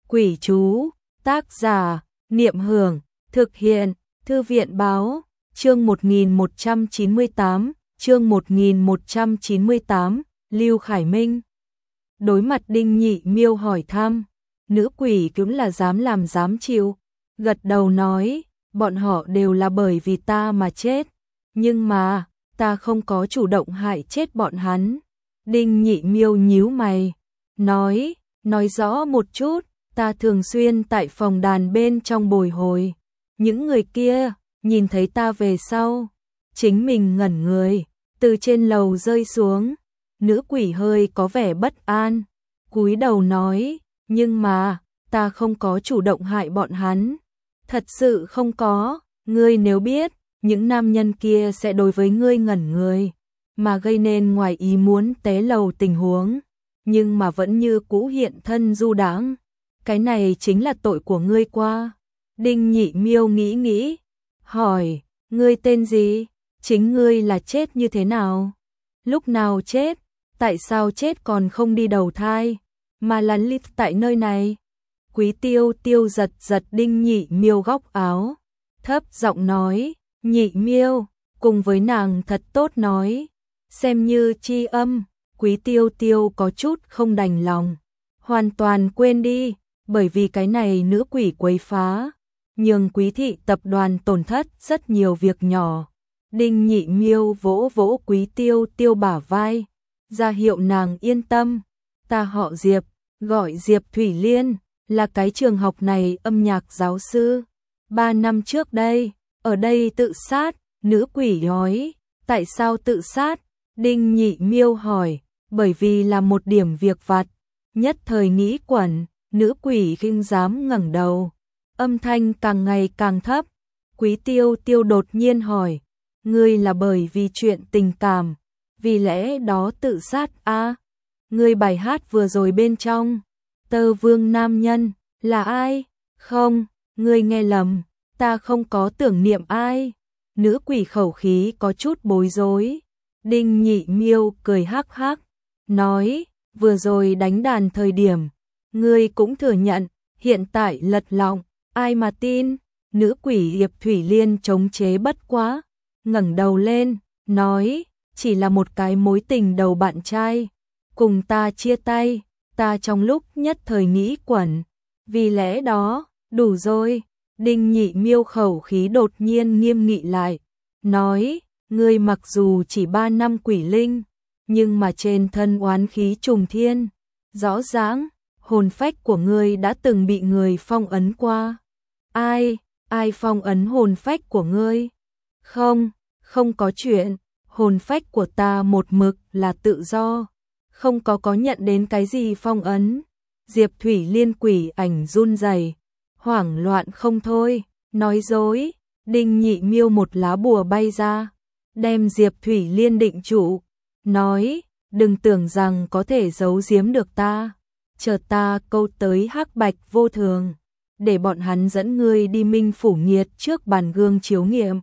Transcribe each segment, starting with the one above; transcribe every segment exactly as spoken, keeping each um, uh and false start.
Quỷ chú, tác giả, Niệm Hưởng, thực hiện, Thư viện báo, chương một nghìn một trăm chín mươi tám, chương một nghìn một trăm chín mươi tám, Lưu Khải Minh. Đối mặt Đinh Nhị Miêu hỏi thăm, nữ quỷ cũng là dám làm dám chịu, gật đầu nói, bọn họ đều là bởi vì ta mà chết, nhưng mà, ta không có chủ động hại chết bọn hắn. Đinh Nhị Miêu nhíu mày, nói, nói rõ một chút, ta thường xuyên tại phòng đàn bên trong bồi hồi. Những người kia, nhìn thấy ta về sau, chính mình ngẩn người, từ trên lầu rơi xuống. Nữ quỷ hơi có vẻ bất an, cúi đầu nói, nhưng mà, ta không có chủ động hại bọn hắn. Thật sự không có, ngươi nếu biết, những nam nhân kia sẽ đối với ngươi ngẩn người, mà gây nên ngoài ý muốn té lầu tình huống, nhưng mà vẫn như cũ hiện thân du đãng. Cái này chính là tội của ngươi qua. Đinh Nhị Miêu nghĩ nghĩ, hỏi, ngươi tên gì? Chính ngươi là chết như thế nào? Lúc nào chết? Tại sao chết còn không đi đầu thai, mà là lít tại nơi này? Quý Tiêu Tiêu giật giật Đinh Nhị Miêu góc áo, thấp giọng nói, Nhị Miêu, cùng với nàng thật tốt nói, xem như tri âm. Quý Tiêu Tiêu có chút không đành lòng, hoàn toàn quên đi, bởi vì cái này nữ quỷ quấy phá, nhường Quý thị tập đoàn tổn thất rất nhiều việc nhỏ. Đinh Nhị Miêu vỗ vỗ Quý Tiêu Tiêu bả vai, ra hiệu nàng yên tâm, ta họ Diệp, gọi Diệp Thủy Liên, là cái trường học này âm nhạc giáo sư. Ba năm trước đây, ở đây tự sát. Nữ quỷ nói, tại sao tự sát? Đinh Nhị Miêu hỏi, bởi vì là một điểm việc vặt. Nhất thời nghĩ quẩn, nữ quỷ khinh dám ngẩng đầu, âm thanh càng ngày càng thấp. Quý Tiêu Tiêu đột nhiên hỏi, ngươi là bởi vì chuyện tình cảm, vì lẽ đó tự sát a? À, ngươi bài hát vừa rồi bên trong, Tơ Vương nam nhân, là ai? Không, ngươi nghe lầm, ta không có tưởng niệm ai. Nữ quỷ khẩu khí có chút bối rối. Đinh Nhị Miêu cười hắc hắc, nói, vừa rồi đánh đàn thời điểm, ngươi cũng thừa nhận, hiện tại lật lọng, ai mà tin? Nữ quỷ Diệp Thủy Liên chống chế bất quá, ngẩng đầu lên, nói, chỉ là một cái mối tình đầu bạn trai, cùng ta chia tay, ta trong lúc nhất thời nghĩ quẩn, vì lẽ đó, đủ rồi. Đinh Nhị Miêu khẩu khí đột nhiên nghiêm nghị lại, nói, ngươi mặc dù chỉ ba năm quỷ linh, nhưng mà trên thân oán khí trùng thiên, rõ ràng, hồn phách của ngươi đã từng bị người phong ấn qua. Ai, ai phong ấn hồn phách của ngươi? Không, không có chuyện, hồn phách của ta một mực là tự do, không có có nhận đến cái gì phong ấn. Diệp Thủy Liên quỷ ảnh run rẩy, hoảng loạn không thôi, nói dối. Đinh Nhị Miêu một lá bùa bay ra, đem Diệp Thủy Liên định trụ, nói, đừng tưởng rằng có thể giấu giếm được ta, chờ ta câu tới hắc bạch vô thường, để bọn hắn dẫn ngươi đi minh phủ nghiệt trước bàn gương chiếu nghiệm.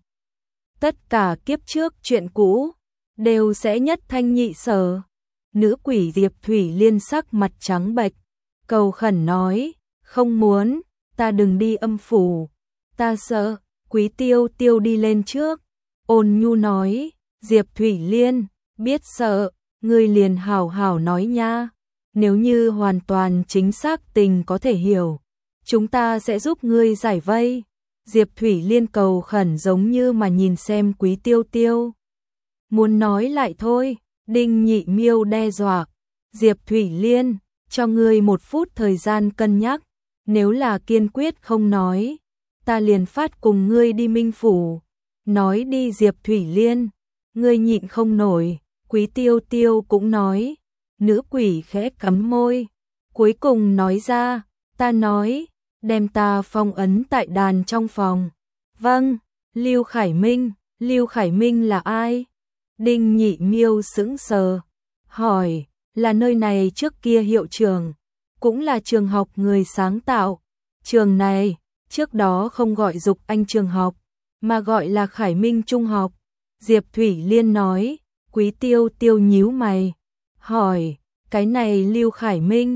Tất cả kiếp trước chuyện cũ, đều sẽ nhất thanh nhị sở. Nữ quỷ Diệp Thủy Liên sắc mặt trắng bệch, cầu khẩn nói, không muốn, ta đừng đi âm phủ, ta sợ. Quý Tiêu Tiêu đi lên trước, ôn nhu nói, Diệp Thủy Liên, biết sợ, ngươi liền hảo hảo nói nha, nếu như hoàn toàn chính xác tình có thể hiểu, chúng ta sẽ giúp ngươi giải vây. Diệp Thủy Liên cầu khẩn giống như mà nhìn xem Quý Tiêu Tiêu. Muốn nói lại thôi. Đinh Nhị Miêu đe dọa, Diệp Thủy Liên, cho ngươi một phút thời gian cân nhắc, nếu là kiên quyết không nói, ta liền phát cùng ngươi đi minh phủ. Nói đi Diệp Thủy Liên, ngươi nhịn không nổi. Quý Tiêu Tiêu cũng nói. Nữ quỷ khẽ cắn môi, cuối cùng nói ra, ta nói, đem ta phong ấn tại đàn trong phòng. Vâng. Lưu Khải Minh. Lưu Khải Minh là ai? Đinh Nhị Miêu sững sờ, hỏi, là nơi này trước kia hiệu trường, cũng là trường học người sáng tạo. Trường này, trước đó không gọi Dục Anh trường học, mà gọi là Khải Minh Trung học. Diệp Thủy Liên nói. Quý Tiêu Tiêu nhíu mày, hỏi, cái này Lưu Khải Minh,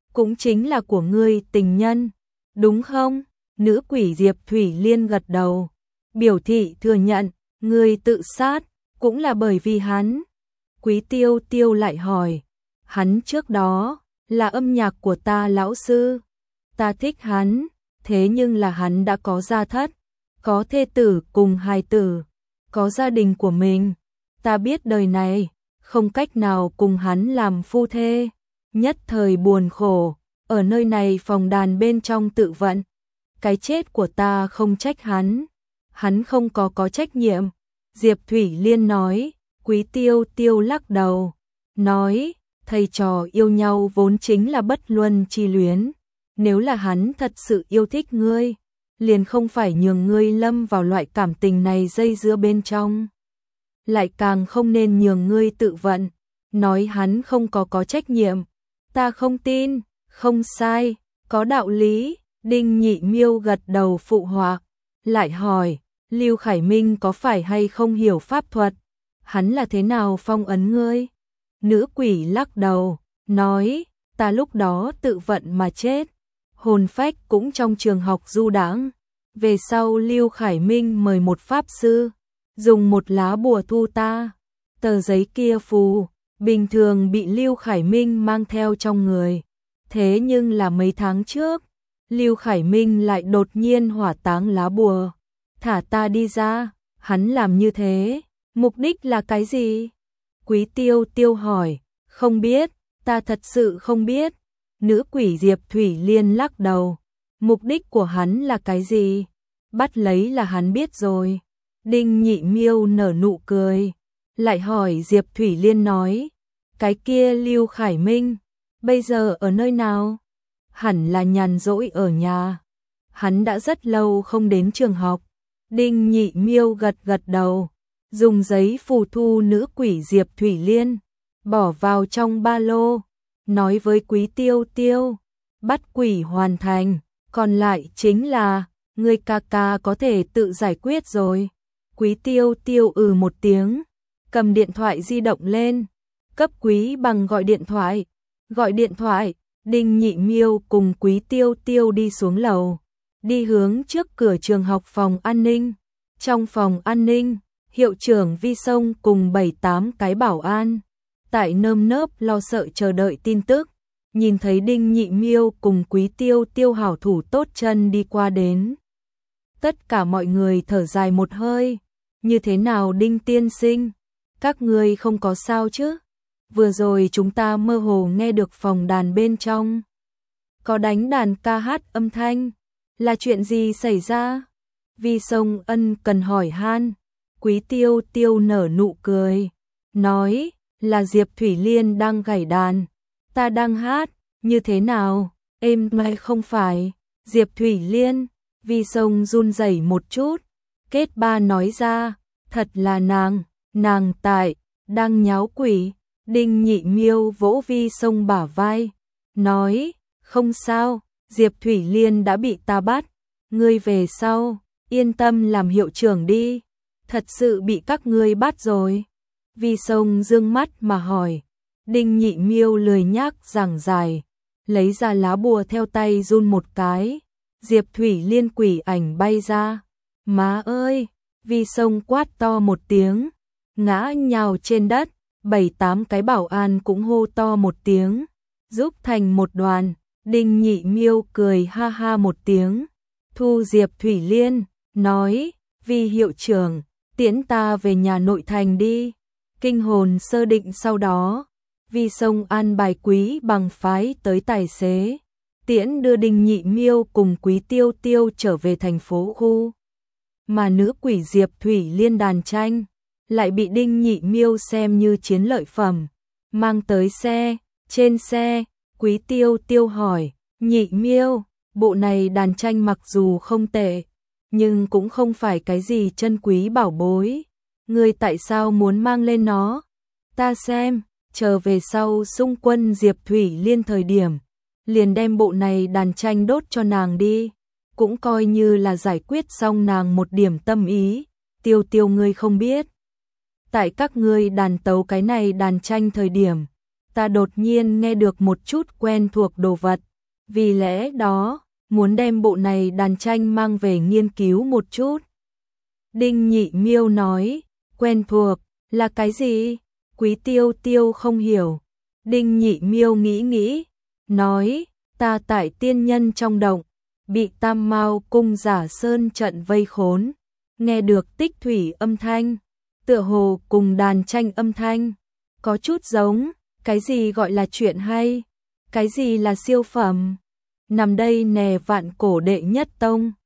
cũng chính là của ngươi tình nhân, đúng không? Nữ quỷ Diệp Thủy Liên gật đầu, biểu thị thừa nhận, ngươi tự sát, cũng là bởi vì hắn. Quý Tiêu Tiêu lại hỏi, hắn trước đó, là âm nhạc của ta lão sư, ta thích hắn, thế nhưng là hắn đã có gia thất, có thê tử cùng hài tử, có gia đình của mình, ta biết đời này, không cách nào cùng hắn làm phu thê, nhất thời buồn khổ, ở nơi này phòng đàn bên trong tự vận, cái chết của ta không trách hắn, hắn không có có trách nhiệm. Diệp Thủy Liên nói, Quý Tiêu Tiêu lắc đầu, nói, thầy trò yêu nhau vốn chính là bất luân chi luyến, nếu là hắn thật sự yêu thích ngươi, liền không phải nhường ngươi lâm vào loại cảm tình này dây dưa bên trong. Lại càng không nên nhường ngươi tự vận, nói hắn không có có trách nhiệm, ta không tin, không sai, có đạo lý. Đinh Nhị Miêu gật đầu phụ họa, lại hỏi, Lưu Khải Minh có phải hay không hiểu pháp thuật, hắn là thế nào phong ấn ngươi? Nữ quỷ lắc đầu, nói, ta lúc đó tự vận mà chết, hồn phách cũng trong trường học du đãng. Về sau Lưu Khải Minh mời một pháp sư, dùng một lá bùa thu ta, tờ giấy kia phù, bình thường bị Lưu Khải Minh mang theo trong người. Thế nhưng là mấy tháng trước, Lưu Khải Minh lại đột nhiên hỏa táng lá bùa, thả ta đi ra, hắn làm như thế, mục đích là cái gì? Quý Tiêu Tiêu hỏi, không biết, ta thật sự không biết. Nữ quỷ Diệp Thủy Liên lắc đầu, mục đích của hắn là cái gì? Bắt lấy là hắn biết rồi. Đinh Nhị Miêu nở nụ cười, lại hỏi Diệp Thủy Liên nói, cái kia Lưu Khải Minh, bây giờ ở nơi nào? Hẳn là nhàn rỗi ở nhà. Hắn đã rất lâu không đến trường học. Đinh Nhị Miêu gật gật đầu, dùng giấy phù thu nữ quỷ Diệp Thủy Liên, bỏ vào trong ba lô, nói với Quý Tiêu Tiêu, bắt quỷ hoàn thành, còn lại chính là, người ca ca có thể tự giải quyết rồi. Quý Tiêu Tiêu ừ một tiếng, cầm điện thoại di động lên, cấp Quý Bằng gọi điện thoại, gọi điện thoại. Đinh Nhị Miêu cùng Quý Tiêu Tiêu đi xuống lầu, đi hướng trước cửa trường học phòng an ninh. Trong phòng an ninh, hiệu trưởng Vi Sông cùng bảy tám cái bảo an, tại nơm nớp lo sợ chờ đợi tin tức, nhìn thấy Đinh Nhị Miêu cùng Quý Tiêu Tiêu hảo thủ tốt chân đi qua đến. Tất cả mọi người thở dài một hơi, như thế nào Đinh tiên sinh, các ngươi không có sao chứ? Vừa rồi chúng ta mơ hồ nghe được phòng đàn bên trong có đánh đàn ca hát âm thanh, là chuyện gì xảy ra? Vi Sông ân cần hỏi han. Quý Tiêu Tiêu nở nụ cười, nói là Diệp Thủy Liên đang gảy đàn, ta đang hát, như thế nào, êm hay không phải? Diệp Thủy Liên, Vi Sông run rẩy một chút, kết ba nói ra, thật là nàng, nàng tại, đang nháo quỷ. Đinh Nhị Miêu vỗ Vi Sông bả vai, nói, không sao, Diệp Thủy Liên đã bị ta bắt, ngươi về sau, yên tâm làm hiệu trưởng đi, thật sự bị các ngươi bắt rồi. Vi Sông dương mắt mà hỏi, Đinh Nhị Miêu lười nhác giảng giải, lấy ra lá bùa theo tay run một cái, Diệp Thủy Liên quỷ ảnh bay ra, má ơi, Vi Sông quát to một tiếng, ngã nhào trên đất. Bảy tám cái bảo an cũng hô to một tiếng, giúp thành một đoàn. Đinh Nhị Miêu cười ha ha một tiếng, thu Diệp Thủy Liên, nói, Vi hiệu trưởng, tiễn ta về nhà nội thành đi. Kinh hồn sơ định sau đó, Vi Sông an bài Quý Bằng phái tới tài xế, tiễn đưa Đinh Nhị Miêu cùng Quý Tiêu Tiêu trở về thành phố khu. Mà nữ quỷ Diệp Thủy Liên đàn tranh lại bị Đinh Nhị Miêu xem như chiến lợi phẩm, mang tới xe. Trên xe, Quý Tiêu Tiêu hỏi, Nhị Miêu, bộ này đàn tranh mặc dù không tệ, nhưng cũng không phải cái gì chân quý bảo bối, ngươi tại sao muốn mang lên nó? Ta xem, chờ về sau xung quân Diệp Thủy Liên thời điểm, liền đem bộ này đàn tranh đốt cho nàng đi, cũng coi như là giải quyết xong nàng một điểm tâm ý. Tiêu Tiêu ngươi không biết, tại các ngươi đàn tấu cái này đàn tranh thời điểm, ta đột nhiên nghe được một chút quen thuộc đồ vật, vì lẽ đó, muốn đem bộ này đàn tranh mang về nghiên cứu một chút. Đinh Nhị Miêu nói, quen thuộc, là cái gì? Quý Tiêu Tiêu không hiểu. Đinh Nhị Miêu nghĩ nghĩ, nói, ta tại tiên nhân trong động, bị Tam Mao cung giả sơn trận vây khốn, nghe được tích thủy âm thanh, tựa hồ cùng đàn tranh âm thanh, có chút giống, cái gì gọi là chuyện hay, cái gì là siêu phẩm, nằm đây nè vạn cổ đệ nhất tông.